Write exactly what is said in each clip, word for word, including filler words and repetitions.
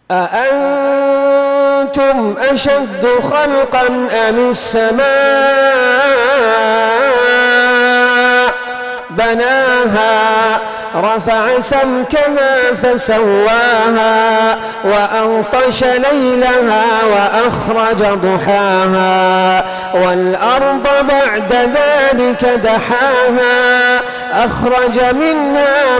أأنتم أشد خلقا أم السماء بناها رفع سمكها فسواها وأغطش ليلها وأخرج ضحاها والأرض بعد ذلك دحاها أخرج منها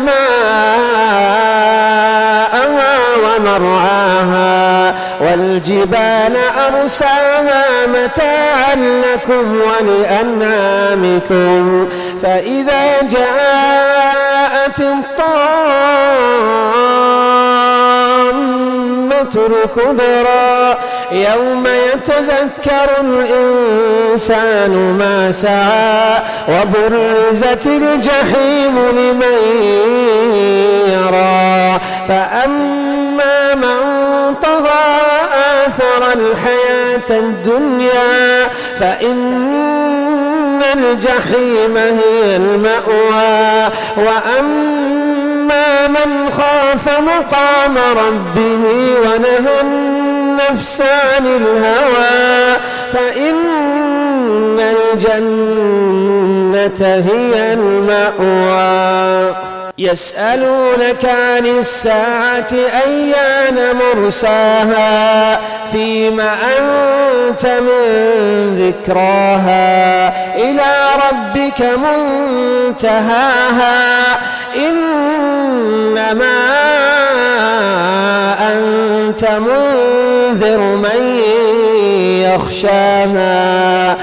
ماءها ومرعاها والجبال أرساها متاعا لكم ولأنعامكم فإذا جاءت الطامة الكبرى يوم يتذكر الإنسان ما سعى وبرزت الجحيم لمن يرى فأما من طغى آثر الحياة الدنيا فإن الجحيم هي المأوى وأما من خاف مقام ربه ونهى النفس عن الهوى فإن الجنة هي المأوى يسألونك عن الساعة أيان مرساها فيم أنت من ذكراها إلى ربك منتهاها إنما أنت منذر من يخشاها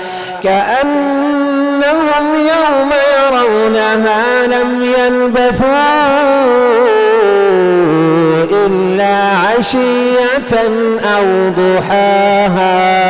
كأنهم يوم يرونها لم يلبثوا إلا عشية أو ضحاها.